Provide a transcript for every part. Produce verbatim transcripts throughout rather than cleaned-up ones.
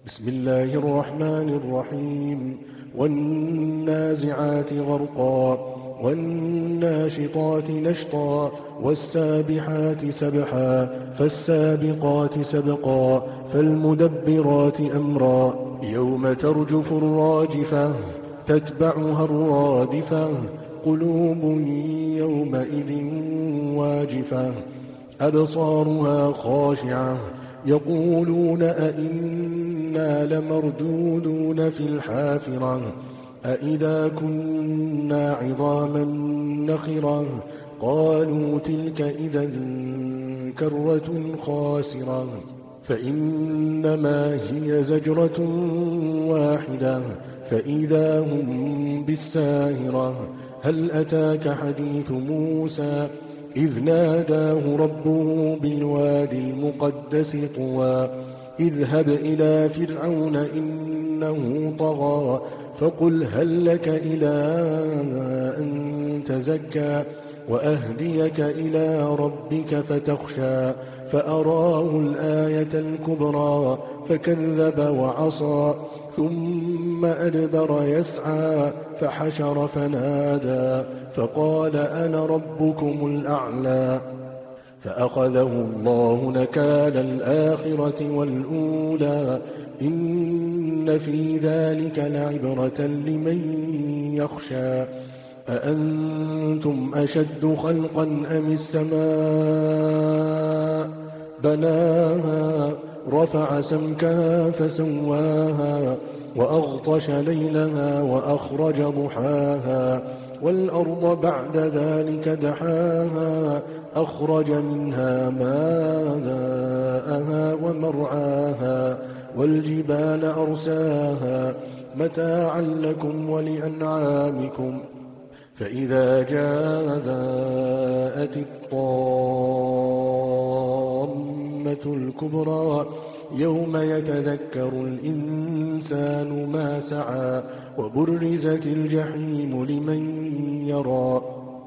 بسم الله الرحمن الرحيم والنازعات غرقا والناشطات نشطا والسابحات سبحا فالسابقات سبقا فالمدبرات أمرا يوم ترجف الراجفة تتبعها الرادفة قلوب يومئذ واجفة أبصارها خاشعة يقولون أئنا لمردودون في الحافرة أئذا كنا عظاما نخرة قالوا تلك إذا كرة خاسرة فإنما هي زجرة واحدة فإذا هم بالساهرة هل أتاك حديث موسى إذ ناداه ربه بالوادي المقدس طوى اذهب إلى فرعون إنه طغى فقل هل لك إلى أن تزكى وأهديك إلى ربك فتخشى فأراه الآية الكبرى فكذب وعصى ثم أدبر يسعى فحشر فنادى فقال أنا ربكم الأعلى فأخذه الله نكال الآخرة والأولى إن في ذلك لعبرة لمن يخشى أأنتم أشد خلقا أم السماء بناها رفع سمكها فسواها وأغطش ليلها وأخرج ضحاها والأرض بعد ذلك دحاها أخرج منها ماءها ومرعاها والجبال أرساها متاعا لكم ولأنعامكم فإذا جاءت الطامة الكبرى يوم يتذكر الإنسان ما سعى وبرزت الجحيم لمن يرى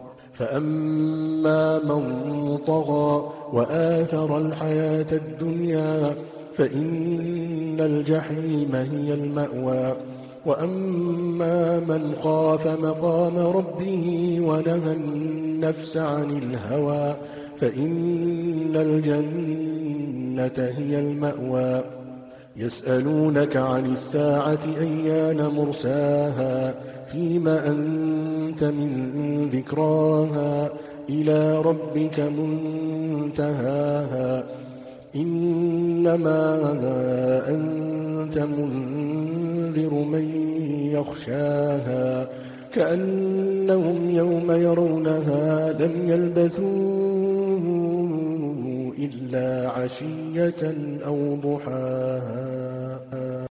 فأما من طغى وآثر الحياة الدنيا فإن الجحيم هي المأوى وأما من خاف مقام ربه ونهى النفس عن الهوى فإن الجنة هي المأوى يسألونك عن الساعة أيان مرساها فيما أنت من ذكراها إلى ربك منتهاها إنما أنت منذر من يخشاها كأنهم يوم يرونها لم يلبثوا إلا عشية أو ضحاها.